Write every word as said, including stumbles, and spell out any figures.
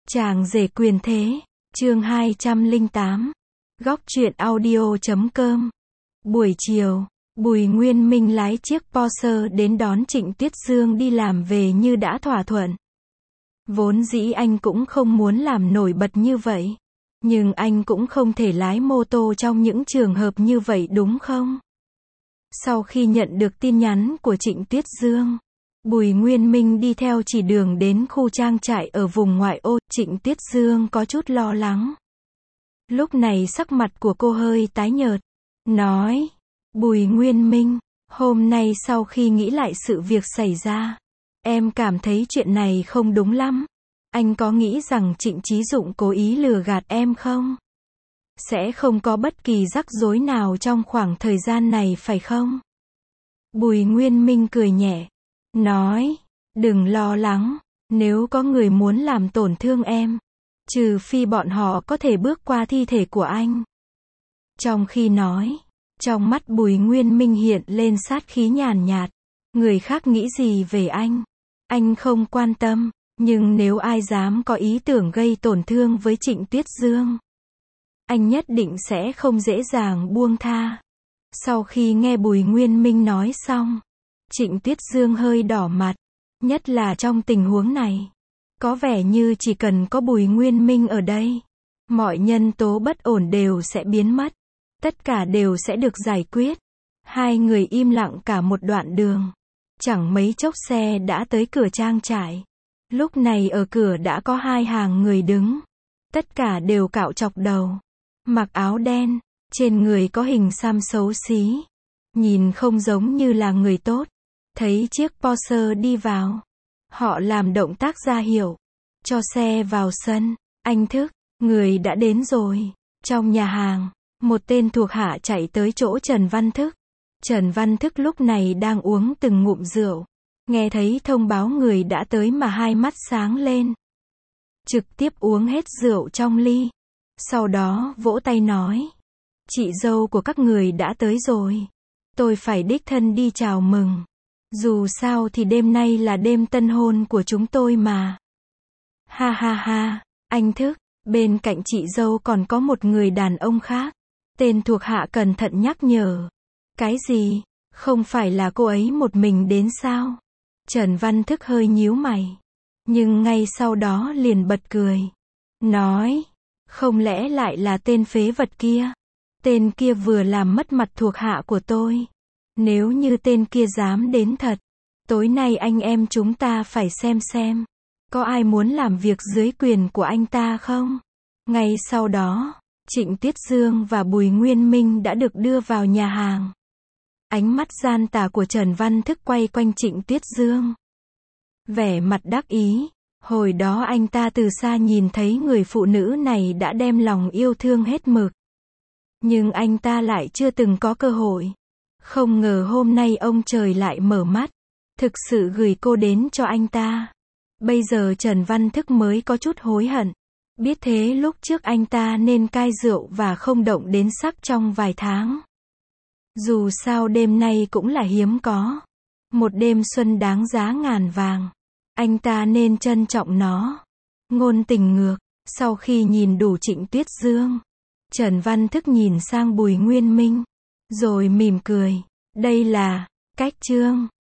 Chàng rể quyền thế, chương hai trăm lẻ tám. Góc truyện audio chấm com. Buổi chiều, Bùi Nguyên Minh lái chiếc Porsche đến đón Trịnh Tuyết Dương đi làm về như đã thỏa thuận. Vốn dĩ anh cũng không muốn làm nổi bật như vậy. Nhưng anh cũng không thể lái mô tô trong những trường hợp như vậy đúng không? Sau khi nhận được tin nhắn của Trịnh Tuyết Dương, Bùi Nguyên Minh đi theo chỉ đường đến khu trang trại ở vùng ngoại ô. Trịnh Tuyết Dương có chút lo lắng. Lúc này sắc mặt của cô hơi tái nhợt. Nói, Bùi Nguyên Minh, hôm nay sau khi nghĩ lại sự việc xảy ra, em cảm thấy chuyện này không đúng lắm. Anh có nghĩ rằng Trịnh Chí Dụng cố ý lừa gạt em không? Sẽ không có bất kỳ rắc rối nào trong khoảng thời gian này phải không? Bùi Nguyên Minh cười nhẹ. Nói, đừng lo lắng, nếu có người muốn làm tổn thương em, trừ phi bọn họ có thể bước qua thi thể của anh. Trong khi nói, trong mắt Bùi Nguyên Minh hiện lên sát khí nhàn nhạt. Người khác nghĩ gì về anh, anh không quan tâm, nhưng nếu ai dám có ý tưởng gây tổn thương với Trịnh Tuyết Dương, anh nhất định sẽ không dễ dàng buông tha. Sau khi nghe Bùi Nguyên Minh nói xong, Trịnh Tuyết Dương hơi đỏ mặt, nhất là trong tình huống này. Có vẻ như chỉ cần có Bùi Nguyên Minh ở đây, mọi nhân tố bất ổn đều sẽ biến mất. Tất cả đều sẽ được giải quyết. Hai người im lặng cả một đoạn đường. Chẳng mấy chốc xe đã tới cửa trang trại. Lúc này ở cửa đã có hai hàng người đứng. Tất cả đều cạo chọc đầu, mặc áo đen, trên người có hình xăm xấu xí. Nhìn không giống như là người tốt. Thấy chiếc Porsche đi vào, họ làm động tác ra hiệu, cho xe vào sân. Anh Thức, người đã đến rồi. Trong nhà hàng, một tên thuộc hạ chạy tới chỗ Trần Văn Thức. Trần Văn Thức lúc này đang uống từng ngụm rượu. Nghe thấy thông báo người đã tới mà hai mắt sáng lên. Trực tiếp uống hết rượu trong ly. Sau đó vỗ tay nói, chị dâu của các người đã tới rồi. Tôi phải đích thân đi chào mừng. Dù sao thì đêm nay là đêm tân hôn của chúng tôi mà. Ha ha ha, anh Thức, bên cạnh chị dâu còn có một người đàn ông khác. Tên thuộc hạ cẩn thận nhắc nhở. Cái gì? Không phải là cô ấy một mình đến sao? Trần Văn Thức hơi nhíu mày. Nhưng ngay sau đó liền bật cười. Nói, không lẽ lại là tên phế vật kia? Tên kia vừa làm mất mặt thuộc hạ của tôi. Nếu như tên kia dám đến thật, tối nay anh em chúng ta phải xem xem, có ai muốn làm việc dưới quyền của anh ta không? Ngay sau đó, Trịnh Tuyết Dương và Bùi Nguyên Minh đã được đưa vào nhà hàng. Ánh mắt gian tà của Trần Văn Thức quay quanh Trịnh Tuyết Dương. Vẻ mặt đắc ý, hồi đó anh ta từ xa nhìn thấy người phụ nữ này đã đem lòng yêu thương hết mực. Nhưng anh ta lại chưa từng có cơ hội. Không ngờ hôm nay ông trời lại mở mắt, thực sự gửi cô đến cho anh ta. Bây giờ Trần Văn Thức mới có chút hối hận. Biết thế lúc trước anh ta nên cai rượu và không động đến sắc trong vài tháng. Dù sao đêm nay cũng là hiếm có. Một đêm xuân đáng giá ngàn vàng. Anh ta nên trân trọng nó. Ngôn tình ngược, sau khi nhìn đủ Trịnh Tuyết Dương, Trần Văn Thức nhìn sang Bùi Nguyên Minh, rồi mỉm cười. Đây là cách chương.